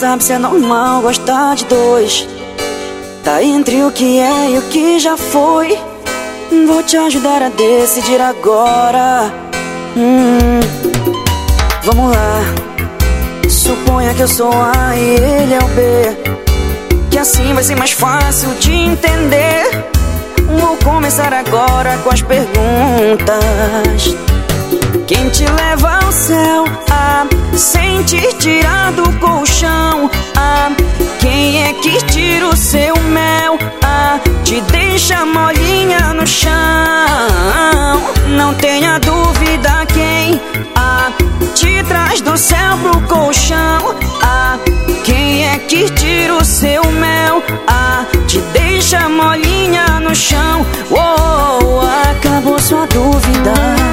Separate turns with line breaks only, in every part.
sabe se é normal gostar de dois. Tá entre o que é e o que já foi. Vou te ajudar a decidir agora. Vamos lá. Suponha que eu sou A e ele é o B, que assim vai ser mais fácil de entender. Vou começar agora com as perguntas. Quem te leva ao céu? Sem te tirar do colchão. Quem é que tira o seu mel? Te deixa molinha no chão. Não tenha dúvida quem te traz do céu pro colchão. Quem é que tira o seu mel? Te deixa molinha no chão. Acabou sua dúvida.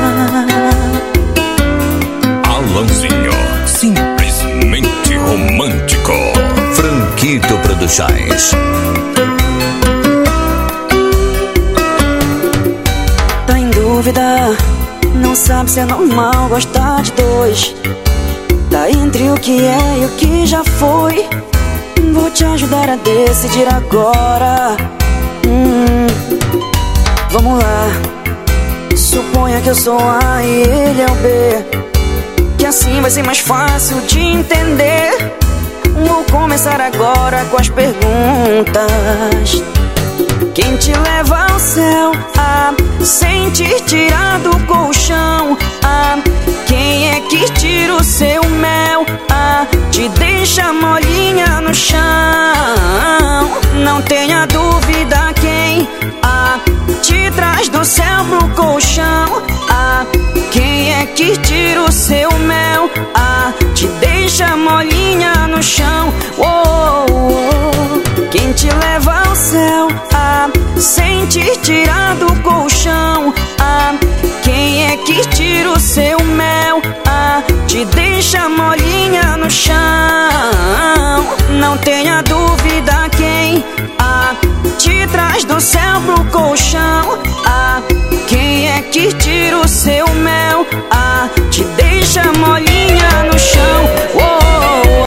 Alanzinho, simplesmente romântico. Franquito Produções.
Tá em dúvida, não sabe se é normal gostar de dois. Tá entre o que é e o que já foi. Vou te ajudar a decidir agora. Vamos lá. Suponha que eu sou A e ele é o B, que assim vai ser mais fácil de entender. Vou começar agora com as perguntas. Quem te leva ao céu? Sem te tirar do colchão. Quem é que tira o seu mel? Te deixa molinha no chão. Não tenha dúvida quem te traz do céu pro colchão. Quem é que tira o seu mel? Te deixa molinha no chão. Quem te leva ao céu? Sem te tirar do colchão. Quem é que tira o seu mel? Te deixa molinha no chão. Não tenha dúvida quem te traz do céu pro colchão. Quem é que tira o seu mel?